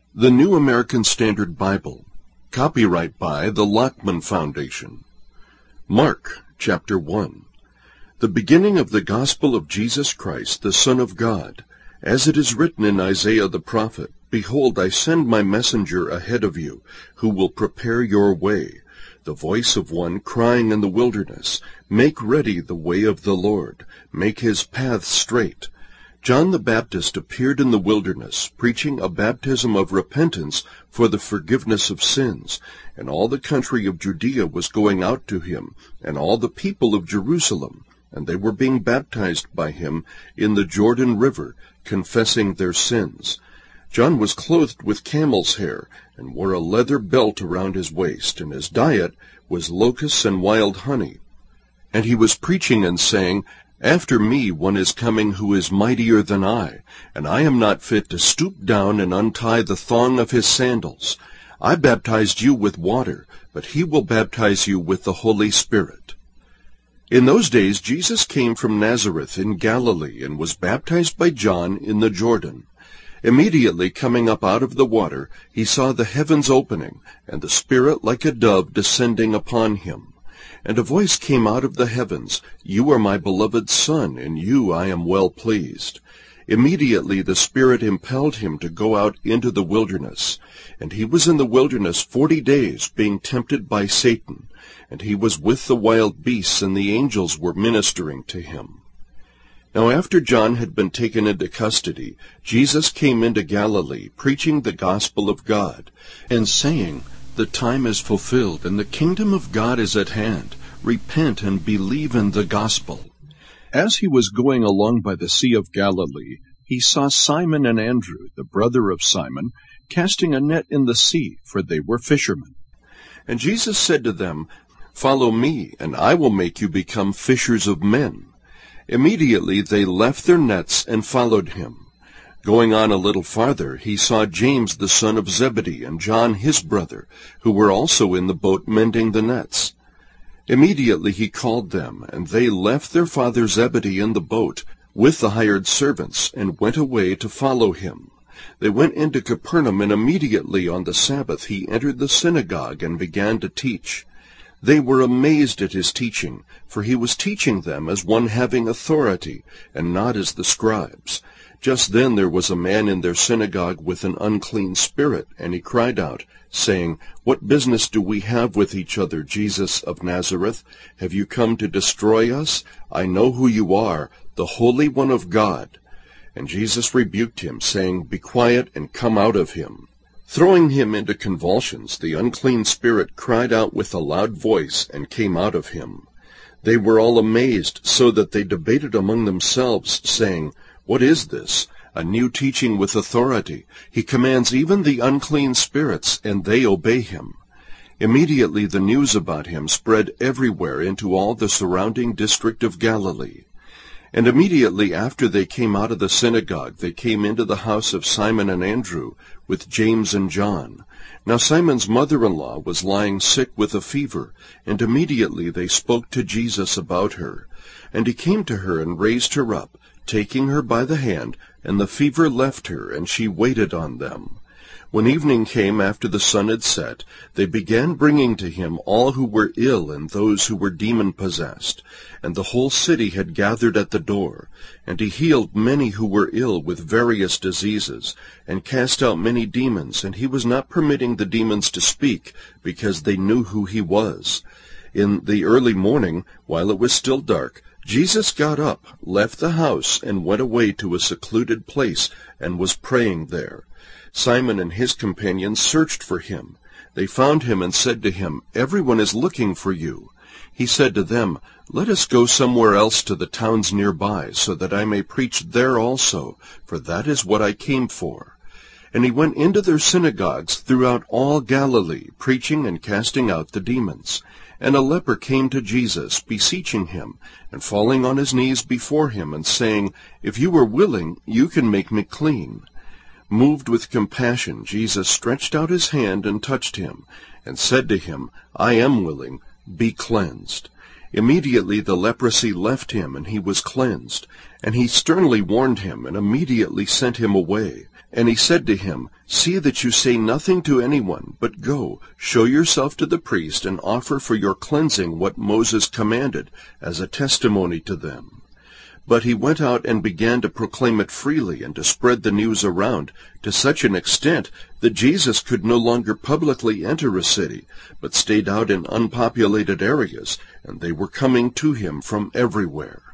The New American Standard Bible. Copyright by the Lockman Foundation. Mark, chapter 1. The beginning of the gospel of Jesus Christ, the Son of God. As it is written in Isaiah the prophet, Behold, I send my messenger ahead of you, who will prepare your way. The voice of one crying in the wilderness, Make ready the way of the Lord, make his path straight. John the Baptist appeared in the wilderness, preaching a baptism of repentance for the forgiveness of sins, and all the country of Judea was going out to him, and all the people of Jerusalem, and they were being baptized by him in the Jordan River, confessing their sins. John was clothed with camel's hair, and wore a leather belt around his waist, and his diet was locusts and wild honey. And he was preaching and saying, After me one is coming who is mightier than I, and I am not fit to stoop down and untie the thong of his sandals. I baptized you with water, but he will baptize you with the Holy Spirit. In those days Jesus came from Nazareth in Galilee, and was baptized by John in the Jordan. Immediately coming up out of the water, he saw the heavens opening, and the Spirit like a dove descending upon him. And a voice came out of the heavens, You are my beloved Son, in you I am well pleased. Immediately the Spirit impelled him to go out into the wilderness. And he was in the wilderness 40 days, being tempted by Satan. And he was with the wild beasts, and the angels were ministering to him. Now after John had been taken into custody, Jesus came into Galilee, preaching the gospel of God, and saying, The time is fulfilled, and the kingdom of God is at hand. Repent and believe in the gospel. As he was going along by the Sea of Galilee, he saw Simon and Andrew, the brother of Simon, casting a net in the sea, for they were fishermen. And Jesus said to them, Follow me, and I will make you become fishers of men. Immediately they left their nets and followed him. Going on a little farther, he saw James the son of Zebedee and John his brother, who were also in the boat mending the nets. Immediately he called them, and they left their father Zebedee in the boat with the hired servants, and went away to follow him. They went into Capernaum, and immediately on the Sabbath he entered the synagogue and began to teach. They were amazed at his teaching, for he was teaching them as one having authority, and not as the scribes. Just then there was a man in their synagogue with an unclean spirit, and he cried out, saying, What business do we have with each other, Jesus of Nazareth? Have you come to destroy us? I know who you are, the Holy One of God. And Jesus rebuked him, saying, Be quiet and come out of him. Throwing him into convulsions, the unclean spirit cried out with a loud voice and came out of him. They were all amazed, so that they debated among themselves, saying, What is this? A new teaching with authority. He commands even the unclean spirits, and they obey him. Immediately the news about him spread everywhere into all the surrounding district of Galilee. And immediately after they came out of the synagogue, they came into the house of Simon and Andrew, with James and John. Now Simon's mother-in-law was lying sick with a fever, and immediately they spoke to Jesus about her. And he came to her and raised her up, taking her by the hand, and the fever left her, and she waited on them. When evening came after the sun had set, they began bringing to him all who were ill and those who were demon-possessed. And the whole city had gathered at the door. And he healed many who were ill with various diseases, and cast out many demons, and he was not permitting the demons to speak, because they knew who he was. In the early morning, while it was still dark, Jesus got up, left the house, and went away to a secluded place, and was praying there. Simon and his companions searched for him. They found him and said to him, Everyone is looking for you. He said to them, Let us go somewhere else to the towns nearby, so that I may preach there also, for that is what I came for. And he went into their synagogues throughout all Galilee, preaching and casting out the demons. And a leper came to Jesus, beseeching him, and falling on his knees before him, and saying, If you are willing, you can make me clean. Moved with compassion, Jesus stretched out his hand and touched him, and said to him, I am willing, be cleansed. Immediately the leprosy left him, and he was cleansed. And he sternly warned him, and immediately sent him away. And he said to him, See that you say nothing to anyone, but go, show yourself to the priest, and offer for your cleansing what Moses commanded, as a testimony to them." But he went out and began to proclaim it freely and to spread the news around, to such an extent that Jesus could no longer publicly enter a city, but stayed out in unpopulated areas, and they were coming to him from everywhere.